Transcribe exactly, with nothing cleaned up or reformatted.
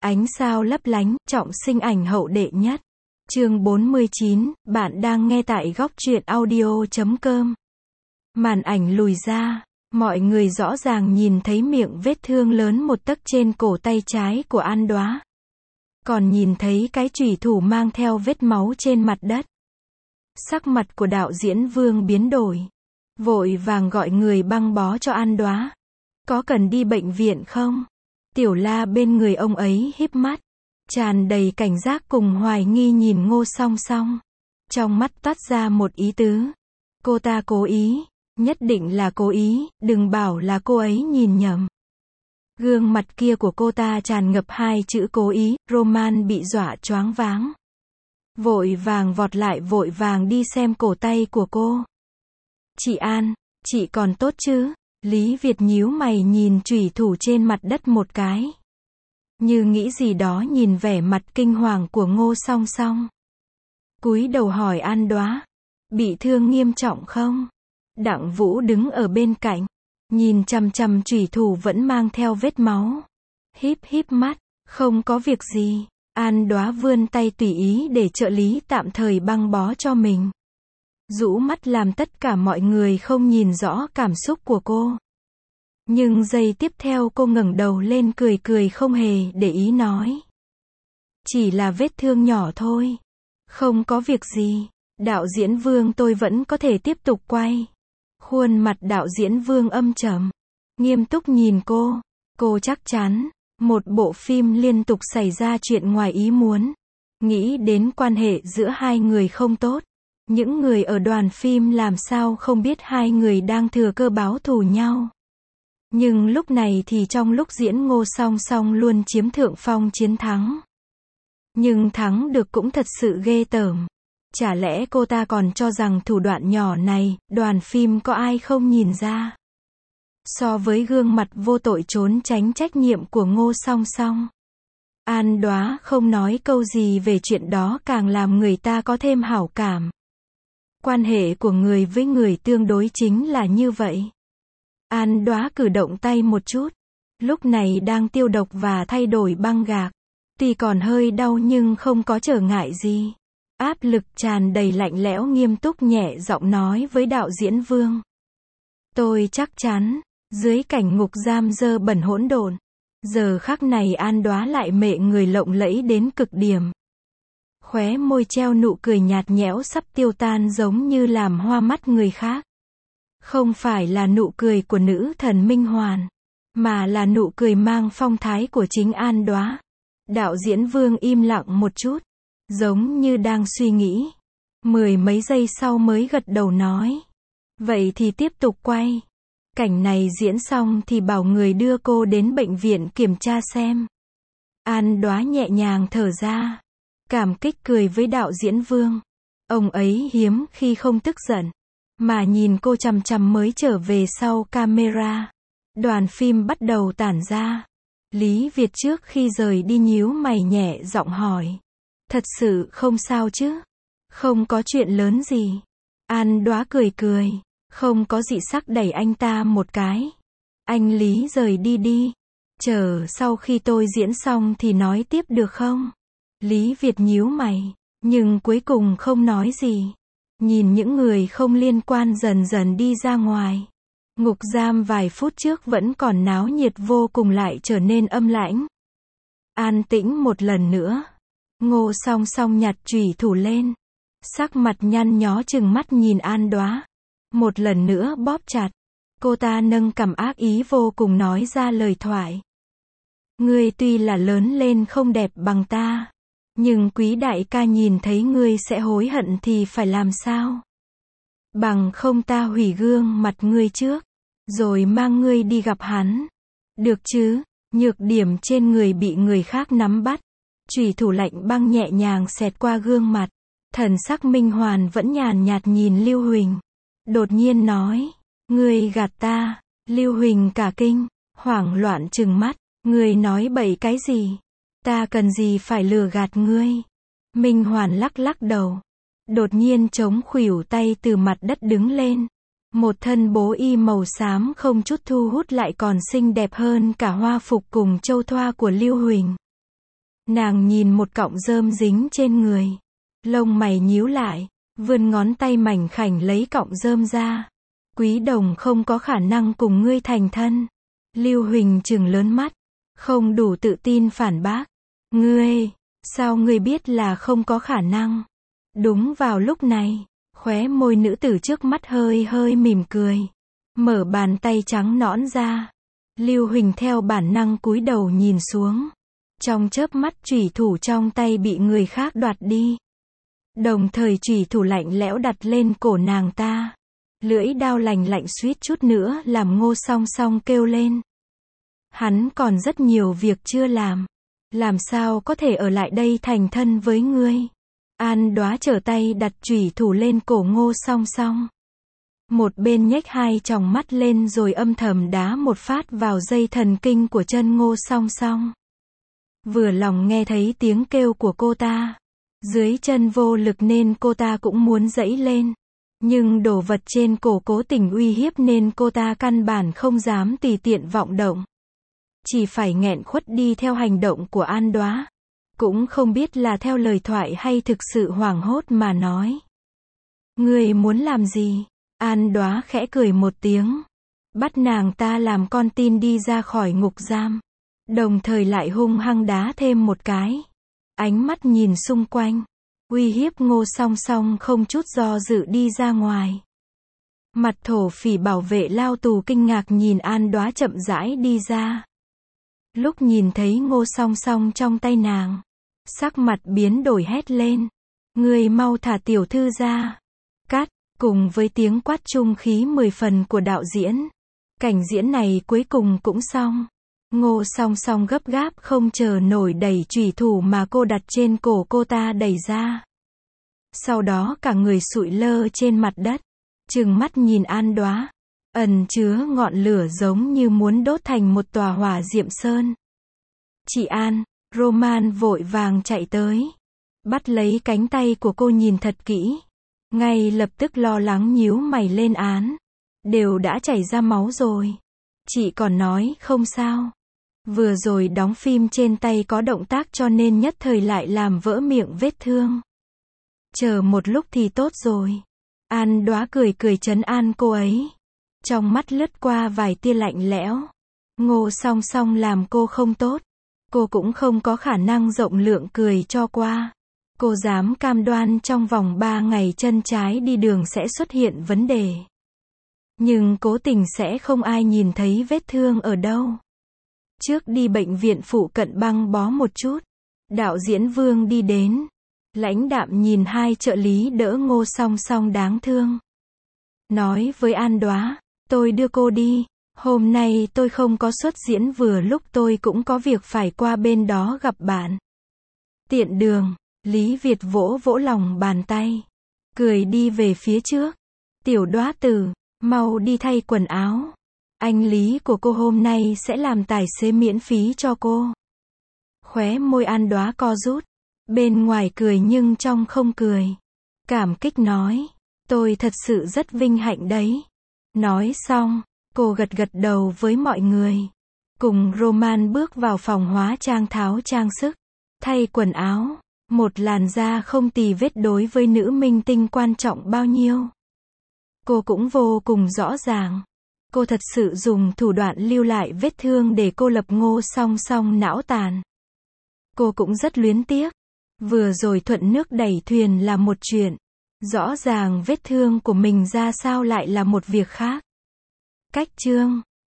Ánh sao lấp lánh, trọng sinh ảnh hậu đệ nhất. Chương bốn mươi chín, bạn đang nghe tại góc truyện audio chấm com. Màn ảnh lùi ra, mọi người rõ ràng nhìn thấy miệng vết thương lớn một tấc trên cổ tay trái của An Đóa. Còn nhìn thấy cái chùy thủ mang theo vết máu trên mặt đất. Sắc mặt của đạo diễn Vương biến đổi. Vội vàng gọi người băng bó cho An Đóa. Có cần đi bệnh viện không? Tiểu La bên người ông ấy híp mắt, tràn đầy cảnh giác cùng hoài nghi nhìn Ngô Song Song. Trong mắt toát ra một ý tứ. Cô ta cố ý, nhất định là cố ý, đừng bảo là cô ấy nhìn nhầm. Gương mặt kia của cô ta tràn ngập hai chữ cố ý, Roman bị dọa choáng váng. Vội vàng vọt lại vội vàng đi xem cổ tay của cô. Chị An, chị còn tốt chứ? Lý Việt nhíu mày nhìn chùy thủ trên mặt đất một cái. Như nghĩ gì đó nhìn vẻ mặt kinh hoàng của Ngô Song Song. Cúi đầu hỏi An Đóa. Bị thương nghiêm trọng không? Đặng Vũ đứng ở bên cạnh. Nhìn chằm chằm chùy thủ vẫn mang theo vết máu. Híp híp mắt. Không có việc gì. An Đóa vươn tay tùy ý để trợ lý tạm thời băng bó cho mình. Rũ mắt làm tất cả mọi người không nhìn rõ cảm xúc của cô. Nhưng giây tiếp theo cô ngẩng đầu lên cười cười không hề để ý nói. Chỉ là vết thương nhỏ thôi. Không có việc gì. Đạo diễn Vương tôi vẫn có thể tiếp tục quay. Khuôn mặt đạo diễn Vương âm trầm. Nghiêm túc nhìn cô. Cô chắc chắn. Một bộ phim liên tục xảy ra chuyện ngoài ý muốn. Nghĩ đến quan hệ giữa hai người không tốt. Những người ở đoàn phim làm sao không biết hai người đang thừa cơ báo thù nhau. Nhưng lúc này thì trong lúc diễn Ngô Song Song luôn chiếm thượng phong chiến thắng. Nhưng thắng được cũng thật sự ghê tởm. Chả lẽ cô ta còn cho rằng thủ đoạn nhỏ này, đoàn phim có ai không nhìn ra. So với gương mặt vô tội trốn tránh trách nhiệm của Ngô Song Song. An Đóa không nói câu gì về chuyện đó càng làm người ta có thêm hảo cảm. Quan hệ của người với người tương đối chính là như vậy. An Đóa cử động tay một chút. Lúc này đang tiêu độc và thay đổi băng gạc. Tuy còn hơi đau nhưng không có trở ngại gì. Áp lực tràn đầy lạnh lẽo nghiêm túc nhẹ giọng nói với đạo diễn Vương. Tôi chắc chắn, dưới cảnh ngục giam dơ bẩn hỗn độn, giờ khắc này An Đóa lại mệ người lộng lẫy đến cực điểm. Khóe môi treo nụ cười nhạt nhẽo sắp tiêu tan giống như làm hoa mắt người khác. Không phải là nụ cười của nữ thần Minh Hoàn, mà là nụ cười mang phong thái của chính An Đóa. Đạo diễn Vương im lặng một chút, giống như đang suy nghĩ. Mười mấy giây sau mới gật đầu nói. Vậy thì tiếp tục quay. Cảnh này diễn xong thì bảo người đưa cô đến bệnh viện kiểm tra xem. An Đóa nhẹ nhàng thở ra. Cảm kích cười với đạo diễn Vương. Ông ấy hiếm khi không tức giận. Mà nhìn cô chằm chằm mới trở về sau camera. Đoàn phim bắt đầu tản ra. Lý Việt trước khi rời đi nhíu mày nhẹ giọng hỏi. Thật sự không sao chứ? Không có chuyện lớn gì. An Đóa cười cười. Không có dị sắc đẩy anh ta một cái. Anh Lý rời đi đi. Chờ sau khi tôi diễn xong thì nói tiếp được không? Lý Việt nhíu mày. Nhưng cuối cùng không nói gì. Nhìn những người không liên quan dần dần đi ra ngoài. Ngục giam vài phút trước vẫn còn náo nhiệt vô cùng lại trở nên âm lãnh. An tĩnh một lần nữa. Ngô Song Song nhặt chùy thủ lên. Sắc mặt nhăn nhó chừng mắt nhìn An Đóa. Một lần nữa bóp chặt. Cô ta nâng cằm ác ý vô cùng nói ra lời thoại. Ngươi tuy là lớn lên không đẹp bằng ta. Nhưng quý đại ca nhìn thấy ngươi sẽ hối hận thì phải làm sao? Bằng không ta hủy gương mặt ngươi trước. Rồi mang ngươi đi gặp hắn. Được chứ? Nhược điểm trên người bị người khác nắm bắt. Chùy thủ lạnh băng nhẹ nhàng xẹt qua gương mặt. Thần sắc Minh Hoàn vẫn nhàn nhạt nhìn Lưu Huỳnh. Đột nhiên nói. Ngươi gạt ta. Lưu Huỳnh cả kinh. Hoảng loạn trừng mắt. Ngươi nói bậy cái gì? Ta cần gì phải lừa gạt ngươi? Minh Hoàn lắc lắc đầu. Đột nhiên chống khuỷu tay từ mặt đất đứng lên. Một thân bố y màu xám không chút thu hút lại còn xinh đẹp hơn cả hoa phục cùng châu thoa của Lưu Huỳnh. Nàng nhìn một cọng rơm dính trên người. Lông mày nhíu lại, vươn ngón tay mảnh khảnh lấy cọng rơm ra. Quý đồng không có khả năng cùng ngươi thành thân. Lưu Huỳnh trừng lớn mắt, không đủ tự tin phản bác. Ngươi, sao ngươi biết là không có khả năng? Đúng vào lúc này, khóe môi nữ tử trước mắt hơi hơi mỉm cười. Mở bàn tay trắng nõn ra. Lưu Huỳnh theo bản năng cúi đầu nhìn xuống. Trong chớp mắt chủy thủ trong tay bị người khác đoạt đi. Đồng thời chủy thủ lạnh lẽo đặt lên cổ nàng ta. Lưỡi đao lành lạnh suýt chút nữa làm Ngô Song Song kêu lên. Hắn còn rất nhiều việc chưa làm. Làm sao có thể ở lại đây thành thân với ngươi? An Đóa trở tay đặt chủy thủ lên cổ Ngô Song Song. Một bên nhếch hai tròng mắt lên rồi âm thầm đá một phát vào dây thần kinh của chân Ngô Song Song. Vừa lòng nghe thấy tiếng kêu của cô ta. Dưới chân vô lực nên cô ta cũng muốn giãy lên. Nhưng đồ vật trên cổ cố tình uy hiếp nên cô ta căn bản không dám tùy tiện vọng động. Chỉ phải nghẹn khuất đi theo hành động của An Đóa. Cũng không biết là theo lời thoại hay thực sự hoảng hốt mà nói. Ngươi muốn làm gì? An Đóa khẽ cười một tiếng. Bắt nàng ta làm con tin đi ra khỏi ngục giam. Đồng thời lại hung hăng đá thêm một cái. Ánh mắt nhìn xung quanh. Uy hiếp Ngô Song Song không chút do dự đi ra ngoài. Mặt thổ phỉ bảo vệ lao tù kinh ngạc nhìn An Đóa chậm rãi đi ra. Lúc nhìn thấy Ngô Song Song trong tay nàng. Sắc mặt biến đổi hét lên. Ngươi mau thả tiểu thư ra. Cắt, cùng với tiếng quát trung khí mười phần của đạo diễn. Cảnh diễn này cuối cùng cũng xong. Ngô Song Song gấp gáp không chờ nổi đẩy chủy thủ mà cô đặt trên cổ cô ta đẩy ra. Sau đó cả người sụi lơ trên mặt đất. Trừng mắt nhìn An Đóa. Ẩn chứa ngọn lửa giống như muốn đốt thành một tòa hỏa diệm sơn. Chị An, Roman vội vàng chạy tới. Bắt lấy cánh tay của cô nhìn thật kỹ. Ngay lập tức lo lắng nhíu mày lên án. Đều đã chảy ra máu rồi. Chị còn nói không sao. Vừa rồi đóng phim trên tay có động tác cho nên nhất thời lại làm vỡ miệng vết thương. Chờ một lúc thì tốt rồi. An Đóa cười cười trấn an cô ấy. Trong mắt lướt qua vài tia lạnh lẽo. Ngô Song Song làm cô không tốt. Cô cũng không có khả năng rộng lượng cười cho qua. Cô dám cam đoan trong vòng ba ngày chân trái đi đường sẽ xuất hiện vấn đề. Nhưng cố tình sẽ không ai nhìn thấy vết thương ở đâu. Trước đi bệnh viện phụ cận băng bó một chút. Đạo diễn Vương đi đến. Lãnh đạm nhìn hai trợ lý đỡ Ngô Song Song đáng thương. Nói với An Đóa, tôi đưa cô đi. Hôm nay tôi không có xuất diễn vừa lúc tôi cũng có việc phải qua bên đó gặp bạn. Tiện đường, Lý Việt vỗ vỗ lòng bàn tay. Cười đi về phía trước. Tiểu Đóa tử, mau đi thay quần áo. Anh Lý của cô hôm nay sẽ làm tài xế miễn phí cho cô. Khóe môi An Đóa co rút. Bên ngoài cười nhưng trong không cười. Cảm kích nói. Tôi thật sự rất vinh hạnh đấy. Nói xong, cô gật gật đầu với mọi người. Cùng Roman bước vào phòng hóa trang tháo trang sức. Thay quần áo. Một làn da không tì vết đối với nữ minh tinh quan trọng bao nhiêu. Cô cũng vô cùng rõ ràng. Cô thật sự dùng thủ đoạn lưu lại vết thương để cô lập Ngô Song Song não tàn. Cô cũng rất luyến tiếc. Vừa rồi thuận nước đẩy thuyền là một chuyện. Rõ ràng vết thương của mình ra sao lại là một việc khác. Cách chương